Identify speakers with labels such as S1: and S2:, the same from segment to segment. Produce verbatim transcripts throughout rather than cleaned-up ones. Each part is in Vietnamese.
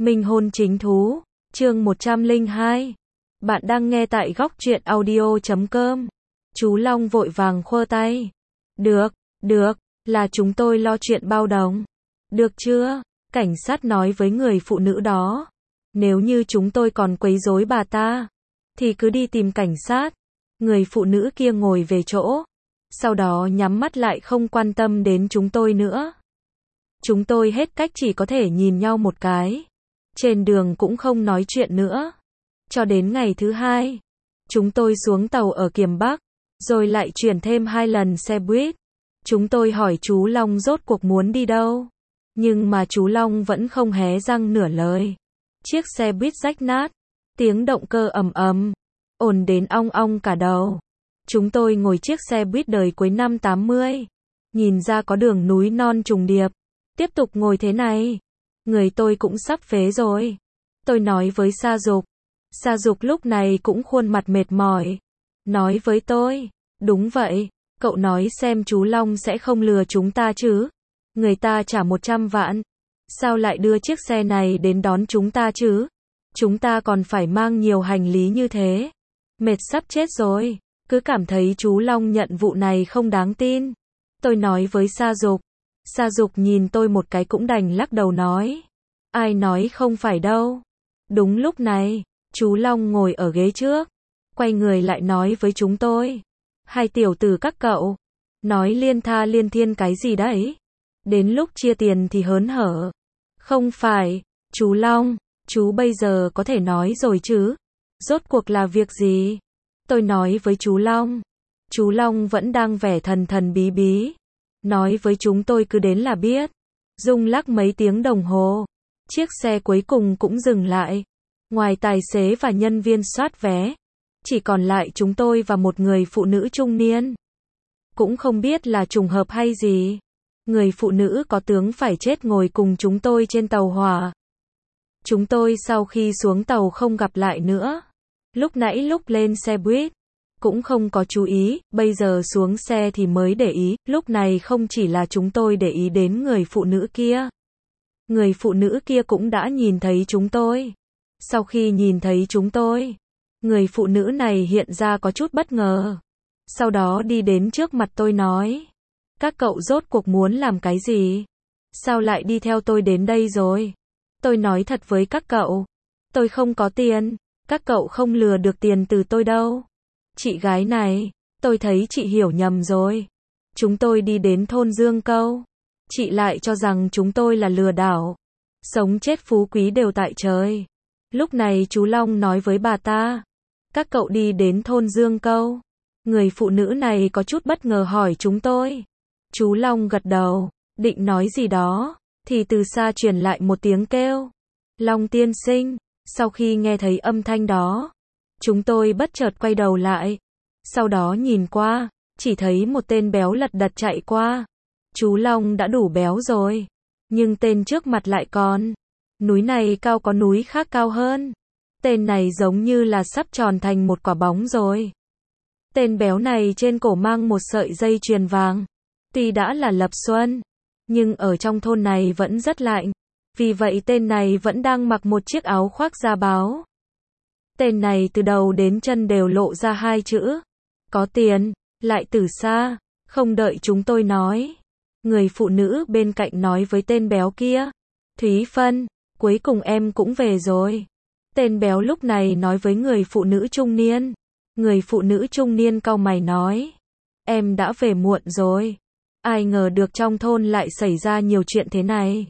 S1: Minh hôn chính thú, chương một trăm lẻ hai. Bạn đang nghe tại góc truyện audio chấm com. Chú Long vội vàng khua tay. Được, được, là chúng tôi lo chuyện bao đồng. Được chưa? Cảnh sát nói với người phụ nữ đó. Nếu như chúng tôi còn quấy rối bà ta, thì cứ đi tìm cảnh sát. Người phụ nữ kia ngồi về chỗ. Sau đó nhắm mắt lại không quan tâm đến chúng tôi nữa. Chúng tôi hết cách chỉ có thể nhìn nhau một cái. Trên đường cũng không nói chuyện nữa. Cho đến ngày thứ hai, chúng tôi xuống tàu ở Kiềm Bắc, rồi lại chuyển thêm hai lần xe buýt. Chúng tôi hỏi chú Long rốt cuộc muốn đi đâu. Nhưng mà chú Long vẫn không hé răng nửa lời. Chiếc xe buýt rách nát, tiếng động cơ ầm ầm, ồn đến ong ong cả đầu. Chúng tôi ngồi chiếc xe buýt đời cuối năm tám mươi. Nhìn ra có đường núi non trùng điệp. Tiếp tục ngồi thế này, người tôi cũng sắp phế rồi. Tôi nói với Sa Dục. Sa Dục lúc này cũng khuôn mặt mệt mỏi. Nói với tôi, đúng vậy, cậu nói xem chú Long sẽ không lừa chúng ta chứ. Người ta trả một trăm vạn. Sao lại đưa chiếc xe này đến đón chúng ta chứ? Chúng ta còn phải mang nhiều hành lý như thế. Mệt sắp chết rồi. Cứ cảm thấy chú Long nhận vụ này không đáng tin. Tôi nói với Sa Dục. Sa Dục nhìn tôi một cái cũng đành lắc đầu nói. Ai nói không phải đâu. Đúng lúc này, chú Long ngồi ở ghế trước. Quay người lại nói với chúng tôi. Hai tiểu tử các cậu. Nói liên tha liên thiên cái gì đấy. Đến lúc chia tiền thì hớn hở. Không phải, chú Long, chú bây giờ có thể nói rồi chứ. Rốt cuộc là việc gì? Tôi nói với chú Long. Chú Long vẫn đang vẻ thần thần bí bí. Nói với chúng tôi cứ đến là biết. Rung lắc mấy tiếng đồng hồ. Chiếc xe cuối cùng cũng dừng lại. Ngoài tài xế và nhân viên soát vé, chỉ còn lại chúng tôi và một người phụ nữ trung niên. Cũng không biết là trùng hợp hay gì. Người phụ nữ có tướng phải chết ngồi cùng chúng tôi trên tàu hỏa. Chúng tôi sau khi xuống tàu không gặp lại nữa. Lúc nãy lúc lên xe buýt, cũng không có chú ý, bây giờ xuống xe thì mới để ý, lúc này không chỉ là chúng tôi để ý đến người phụ nữ kia. Người phụ nữ kia cũng đã nhìn thấy chúng tôi. Sau khi nhìn thấy chúng tôi, người phụ nữ này hiện ra có chút bất ngờ. Sau đó đi đến trước mặt tôi nói. Các cậu rốt cuộc muốn làm cái gì? Sao lại đi theo tôi đến đây rồi? Tôi nói thật với các cậu. Tôi không có tiền. Các cậu không lừa được tiền từ tôi đâu. Chị gái này, tôi thấy chị hiểu nhầm rồi. Chúng tôi đi đến thôn Dương Câu. Chị lại cho rằng chúng tôi là lừa đảo. Sống chết phú quý đều tại trời. Lúc này chú Long nói với bà ta. Các cậu đi đến thôn Dương Câu. Người phụ nữ này có chút bất ngờ hỏi chúng tôi. Chú Long gật đầu, định nói gì đó, thì từ xa truyền lại một tiếng kêu. Long tiên sinh. Sau khi nghe thấy âm thanh đó, chúng tôi bất chợt quay đầu lại. Sau đó nhìn qua, chỉ thấy một tên béo lật đật chạy qua. Chú Long đã đủ béo rồi, nhưng tên trước mặt lại còn. Núi này cao có núi khác cao hơn. Tên này giống như là sắp tròn thành một quả bóng rồi. Tên béo này trên cổ mang một sợi dây chuyền vàng. Tuy đã là lập xuân, nhưng ở trong thôn này vẫn rất lạnh. Vì vậy tên này vẫn đang mặc một chiếc áo khoác da báo. Tên này từ đầu đến chân đều lộ ra hai chữ. Có tiền. Lại từ xa, không đợi chúng tôi nói. Người phụ nữ bên cạnh nói với tên béo kia. Thúy Phân, cuối cùng em cũng về rồi. Tên béo lúc này nói với người phụ nữ trung niên. Người phụ nữ trung niên cau mày nói. Em đã về muộn rồi. Ai ngờ được trong thôn lại xảy ra nhiều chuyện thế này.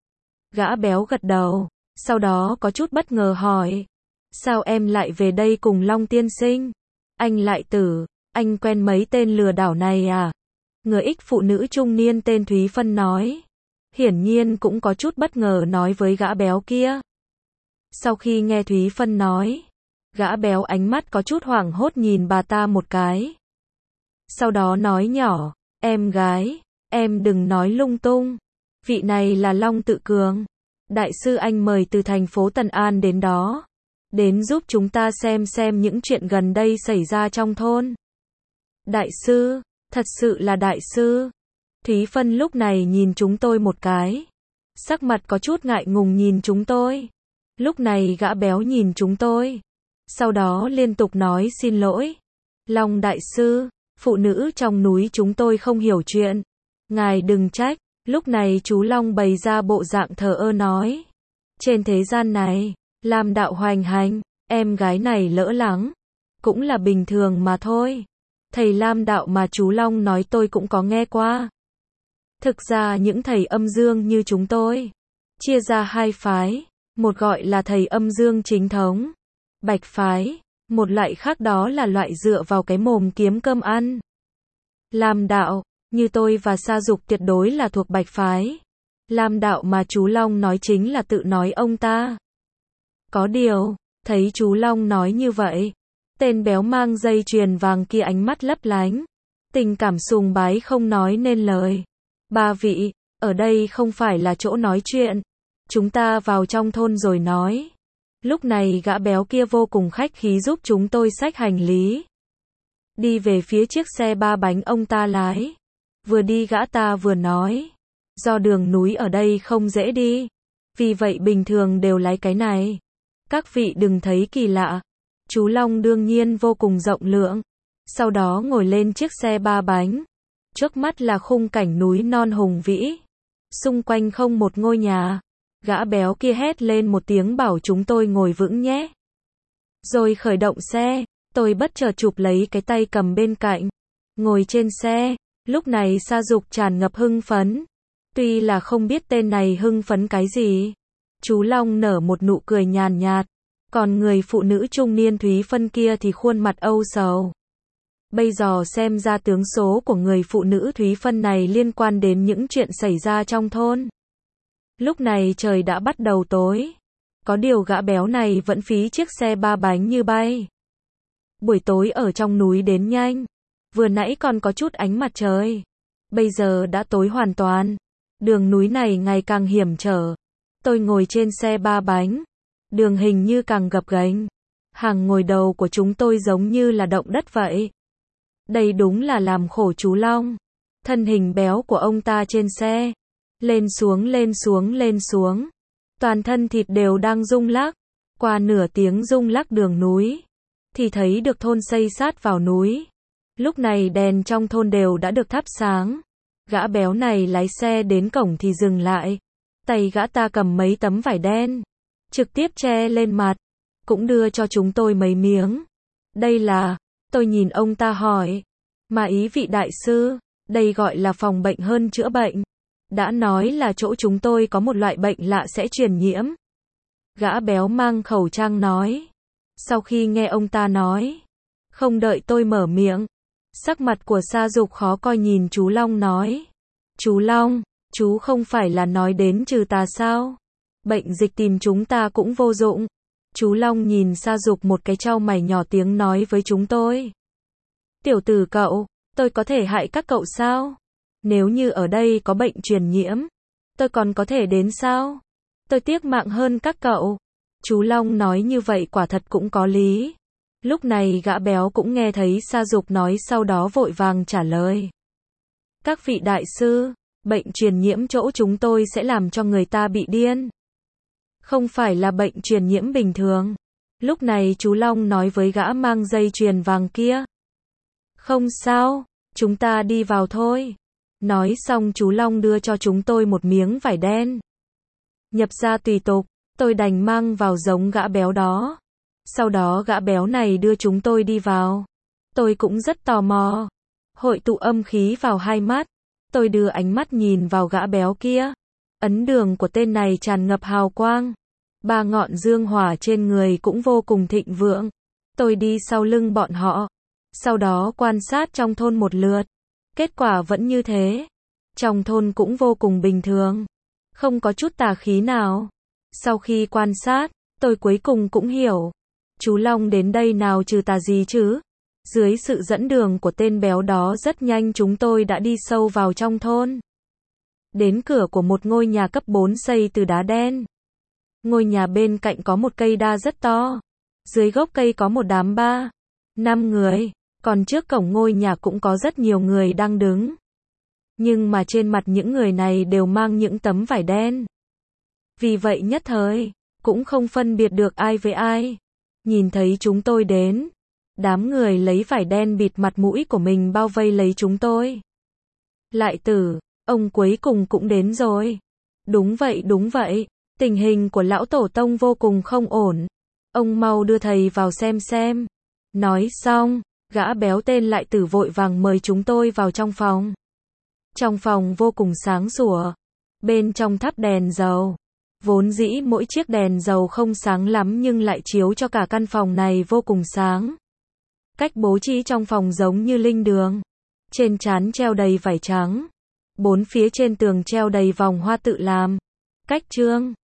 S1: Gã béo gật đầu, sau đó có chút bất ngờ hỏi. Sao em lại về đây cùng Long tiên sinh? Anh lại tử, anh quen mấy tên lừa đảo này à? Người ích phụ nữ trung niên tên Thúy Phân nói. Hiển nhiên cũng có chút bất ngờ nói với gã béo kia. Sau khi nghe Thúy Phân nói, gã béo ánh mắt có chút hoảng hốt nhìn bà ta một cái. Sau đó nói nhỏ, em gái, em đừng nói lung tung. Vị này là Long Tự Cường. Đại sư anh mời từ thành phố Tân An đến đó. Đến giúp chúng ta xem xem những chuyện gần đây xảy ra trong thôn. Đại sư, thật sự là đại sư. Thúy Phân lúc này nhìn chúng tôi một cái. Sắc mặt có chút ngại ngùng nhìn chúng tôi. Lúc này gã béo nhìn chúng tôi. Sau đó liên tục nói xin lỗi. Long đại sư, phụ nữ trong núi chúng tôi không hiểu chuyện. Ngài đừng trách. Lúc này chú Long bày ra bộ dạng thờ ơ nói. Trên thế gian này, Lam đạo hoành hành, em gái này lỡ lắng. Cũng là bình thường mà thôi. Thầy Lam đạo mà chú Long nói tôi cũng có nghe qua. Thực ra những thầy âm dương như chúng tôi, chia ra hai phái. Một gọi là thầy âm dương chính thống, bạch phái. Một loại khác đó là loại dựa vào cái mồm kiếm cơm ăn. Lam đạo, như tôi và Sa Dục tuyệt đối là thuộc bạch phái. Lam đạo mà chú Long nói chính là tự nói ông ta. Có điều, thấy chú Long nói như vậy, tên béo mang dây chuyền vàng kia ánh mắt lấp lánh, tình cảm sùng bái không nói nên lời. Ba vị, ở đây không phải là chỗ nói chuyện. Chúng ta vào trong thôn rồi nói. Lúc này gã béo kia vô cùng khách khí giúp chúng tôi xách hành lý. Đi về phía chiếc xe ba bánh ông ta lái. Vừa đi gã ta vừa nói. Do đường núi ở đây không dễ đi. Vì vậy bình thường đều lái cái này. Các vị đừng thấy kỳ lạ. Chú Long đương nhiên vô cùng rộng lượng. Sau đó ngồi lên chiếc xe ba bánh. Trước mắt là khung cảnh núi non hùng vĩ. Xung quanh không một ngôi nhà. Gã béo kia hét lên một tiếng bảo chúng tôi ngồi vững nhé. Rồi khởi động xe, tôi bất chợt chụp lấy cái tay cầm bên cạnh. Ngồi trên xe, lúc này Sa Dục tràn ngập hưng phấn. Tuy là không biết tên này hưng phấn cái gì. Chú Long nở một nụ cười nhàn nhạt. Còn người phụ nữ trung niên Thúy Phân kia thì khuôn mặt âu sầu. Bây giờ xem ra tướng số của người phụ nữ Thúy Phân này liên quan đến những chuyện xảy ra trong thôn. Lúc này trời đã bắt đầu tối. Có điều gã béo này vẫn phí chiếc xe ba bánh như bay. Buổi tối ở trong núi đến nhanh. Vừa nãy còn có chút ánh mặt trời. Bây giờ đã tối hoàn toàn. Đường núi này ngày càng hiểm trở. Tôi ngồi trên xe ba bánh. Đường hình như càng gập ghềnh. Hàng ngồi đầu của chúng tôi giống như là động đất vậy. Đây đúng là làm khổ chú Long. Thân hình béo của ông ta trên xe. Lên xuống lên xuống lên xuống. Toàn thân thịt đều đang rung lắc. Qua nửa tiếng rung lắc đường núi. Thì thấy được thôn xây sát vào núi. Lúc này đèn trong thôn đều đã được thắp sáng. Gã béo này lái xe đến cổng thì dừng lại. Tay gã ta cầm mấy tấm vải đen. Trực tiếp che lên mặt. Cũng đưa cho chúng tôi mấy miếng. Đây là... Tôi nhìn ông ta hỏi. Mà ý vị đại sư, đây gọi là phòng bệnh hơn chữa bệnh. Đã nói là chỗ chúng tôi có một loại bệnh lạ sẽ truyền nhiễm. Gã béo mang khẩu trang nói. Sau khi nghe ông ta nói, không đợi tôi mở miệng, sắc mặt của Sa Dục khó coi nhìn chú Long nói. Chú Long, chú không phải là nói đến trừ tà sao? Bệnh dịch tìm chúng ta cũng vô dụng. Chú Long nhìn Sa Dục một cái trao mày nhỏ tiếng nói với chúng tôi. Tiểu tử cậu, tôi có thể hại các cậu sao? Nếu như ở đây có bệnh truyền nhiễm, tôi còn có thể đến sao? Tôi tiếc mạng hơn các cậu. Chú Long nói như vậy quả thật cũng có lý. Lúc này gã béo cũng nghe thấy Sa Dục nói sau đó vội vàng trả lời. Các vị đại sư, bệnh truyền nhiễm chỗ chúng tôi sẽ làm cho người ta bị điên. Không phải là bệnh truyền nhiễm bình thường. Lúc này chú Long nói với gã mang dây chuyền vàng kia. Không sao, chúng ta đi vào thôi. Nói xong chú Long đưa cho chúng tôi một miếng vải đen. Nhập ra tùy tục, tôi đành mang vào giống gã béo đó. Sau đó gã béo này đưa chúng tôi đi vào. Tôi cũng rất tò mò. Hội tụ âm khí vào hai mắt. Tôi đưa ánh mắt nhìn vào gã béo kia. Ấn đường của tên này tràn ngập hào quang. Ba ngọn dương hỏa trên người cũng vô cùng thịnh vượng. Tôi đi sau lưng bọn họ. Sau đó quan sát trong thôn một lượt. Kết quả vẫn như thế. Trong thôn cũng vô cùng bình thường. Không có chút tà khí nào. Sau khi quan sát, tôi cuối cùng cũng hiểu. Chú Long đến đây nào trừ tà gì chứ? Dưới sự dẫn đường của tên béo đó rất nhanh chúng tôi đã đi sâu vào trong thôn. Đến cửa của một ngôi nhà cấp bốn xây từ đá đen. Ngôi nhà bên cạnh có một cây đa rất to. Dưới gốc cây có một đám ba, năm người. Còn trước cổng ngôi nhà cũng có rất nhiều người đang đứng. Nhưng mà trên mặt những người này đều mang những tấm vải đen. Vì vậy nhất thời, cũng không phân biệt được ai với ai. Nhìn thấy chúng tôi đến, đám người lấy vải đen bịt mặt mũi của mình bao vây lấy chúng tôi. Lại Tử, ông cuối cùng cũng đến rồi. Đúng vậy, đúng vậy, tình hình của lão tổ tông vô cùng không ổn. Ông mau đưa thầy vào xem xem. Nói xong, gã béo tên Lại Tử vội vàng mời chúng tôi vào trong phòng. Trong phòng vô cùng sáng sủa. Bên trong thắp đèn dầu. Vốn dĩ mỗi chiếc đèn dầu không sáng lắm nhưng lại chiếu cho cả căn phòng này vô cùng sáng. Cách bố trí trong phòng giống như linh đường. Trên trán treo đầy vải trắng. Bốn phía trên tường treo đầy vòng hoa tự làm. Cách trương.